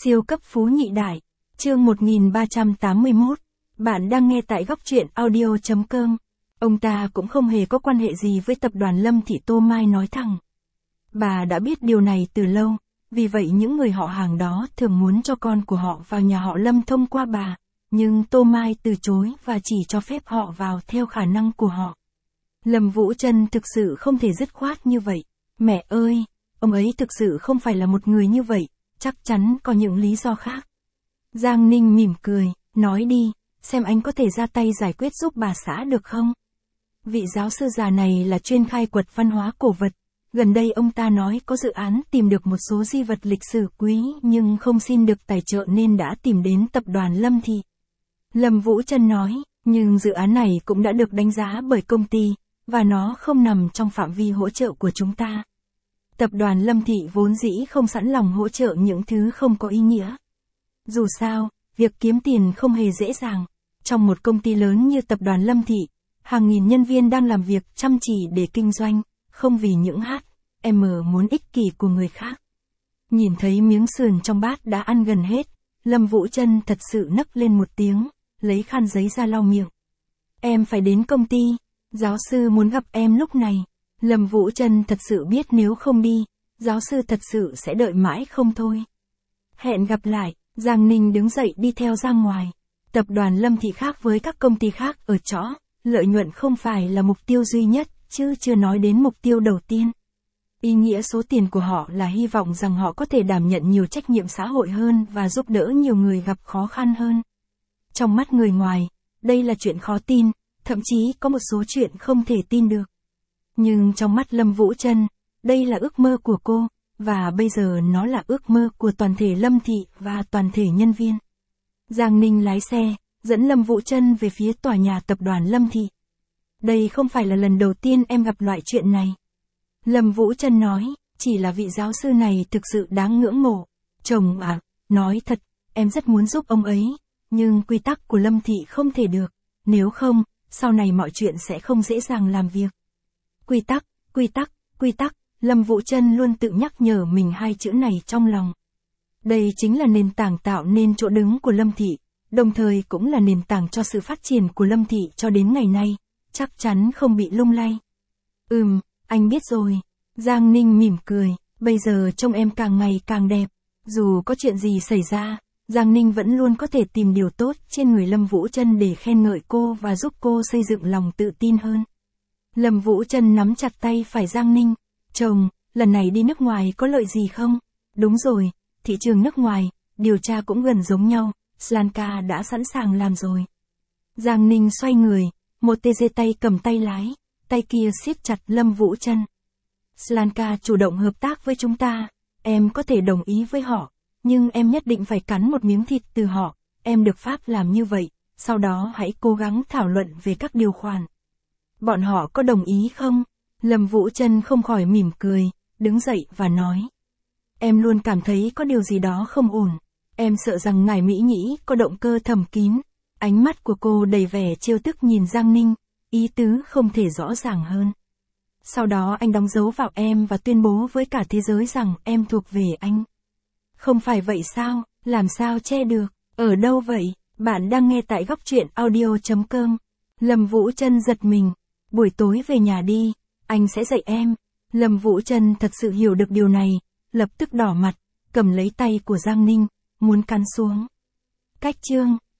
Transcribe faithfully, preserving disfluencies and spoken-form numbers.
Siêu cấp phú nhị đại, chương một nghìn ba trăm tám mươi mốt, bạn đang nghe tại góc truyện audio.com. Ông ta cũng không hề có quan hệ gì với tập đoàn Lâm Thị. Tô Mai nói thẳng. Bà đã biết điều này từ lâu, vì vậy những người họ hàng đó thường muốn cho con của họ vào nhà họ Lâm thông qua bà, nhưng Tô Mai từ chối và chỉ cho phép họ vào theo khả năng của họ. Lâm Vũ Trân thực sự không thể dứt khoát như vậy. Mẹ ơi, ông ấy thực sự không phải là một người như vậy, chắc chắn có những lý do khác. Giang Ninh mỉm cười, nói đi, xem anh có thể ra tay giải quyết giúp bà xã được không? Vị giáo sư già này là chuyên khai quật văn hóa cổ vật. Gần đây ông ta nói có dự án tìm được một số di vật lịch sử quý nhưng không xin được tài trợ nên đã tìm đến tập đoàn Lâm Thị. Lâm Vũ Trân nói, nhưng dự án này cũng đã được đánh giá bởi công ty, và nó không nằm trong phạm vi hỗ trợ của chúng ta. Tập đoàn Lâm Thị vốn dĩ không sẵn lòng hỗ trợ những thứ không có ý nghĩa. Dù sao, việc kiếm tiền không hề dễ dàng. Trong một công ty lớn như tập đoàn Lâm Thị, hàng nghìn nhân viên đang làm việc chăm chỉ để kinh doanh, không vì những hát, em muốn ích kỷ của người khác. Nhìn thấy miếng sườn trong bát đã ăn gần hết, Lâm Vũ Trân thật sự nấc lên một tiếng, lấy khăn giấy ra lau miệng. Em phải đến công ty, giáo sư muốn gặp em lúc này. Lâm Vũ Trân thật sự biết nếu không đi, giáo sư thật sự sẽ đợi mãi không thôi. Hẹn gặp lại, Giang Ninh đứng dậy đi theo ra ngoài. Tập đoàn Lâm Thị khác với các công ty khác ở chỗ, lợi nhuận không phải là mục tiêu duy nhất, chứ chưa nói đến mục tiêu đầu tiên. Ý nghĩa số tiền của họ là hy vọng rằng họ có thể đảm nhận nhiều trách nhiệm xã hội hơn và giúp đỡ nhiều người gặp khó khăn hơn. Trong mắt người ngoài, đây là chuyện khó tin, thậm chí có một số chuyện không thể tin được. Nhưng trong mắt Lâm Vũ Trân, đây là ước mơ của cô, và bây giờ nó là ước mơ của toàn thể Lâm Thị và toàn thể nhân viên. Giang Ninh lái xe, dẫn Lâm Vũ Trân về phía tòa nhà tập đoàn Lâm Thị. Đây không phải là lần đầu tiên em gặp loại chuyện này. Lâm Vũ Trân nói, chỉ là vị giáo sư này thực sự đáng ngưỡng mộ. Chồng à, nói thật, em rất muốn giúp ông ấy, nhưng quy tắc của Lâm Thị không thể được, nếu không, sau này mọi chuyện sẽ không dễ dàng làm việc. Quy tắc, quy tắc, quy tắc, Lâm Vũ Trân luôn tự nhắc nhở mình hai chữ này trong lòng. Đây chính là nền tảng tạo nên chỗ đứng của Lâm Thị, đồng thời cũng là nền tảng cho sự phát triển của Lâm Thị cho đến ngày nay, chắc chắn không bị lung lay. Ừm, anh biết rồi. Giang Ninh mỉm cười, bây giờ trông em càng ngày càng đẹp. Dù có chuyện gì xảy ra, Giang Ninh vẫn luôn có thể tìm điều tốt trên người Lâm Vũ Trân để khen ngợi cô và giúp cô xây dựng lòng tự tin hơn. Lâm Vũ Trân nắm chặt tay phải Giang Ninh. Chồng, lần này đi nước ngoài có lợi gì không? Đúng rồi, thị trường nước ngoài, điều tra cũng gần giống nhau, Slanka đã sẵn sàng làm rồi. Giang Ninh xoay người, một tê dê tay cầm tay lái, tay kia siết chặt Lâm Vũ Trân. Slanka chủ động hợp tác với chúng ta, em có thể đồng ý với họ, nhưng em nhất định phải cắn một miếng thịt từ họ, em được phép làm như vậy, sau đó hãy cố gắng thảo luận về các điều khoản. Bọn họ có đồng ý không? Lâm Vũ Trân không khỏi mỉm cười, đứng dậy và nói. Em luôn cảm thấy có điều gì đó không ổn. Em sợ rằng ngài Mỹ Nhĩ có động cơ thầm kín. Ánh mắt của cô đầy vẻ trêu tức nhìn Giang Ninh, ý tứ không thể rõ ràng hơn. Sau đó anh đóng dấu vào em và tuyên bố với cả thế giới rằng em thuộc về anh. Không phải vậy sao, làm sao che được, ở đâu vậy? Bạn đang nghe tại góc truyện audio.com. Lâm Vũ Trân giật mình, buổi tối về nhà đi, anh sẽ dạy em. Lâm Vũ Trân thật sự hiểu được điều này, lập tức đỏ mặt, cầm lấy tay của Giang Ninh, muốn cắn xuống. Cách chương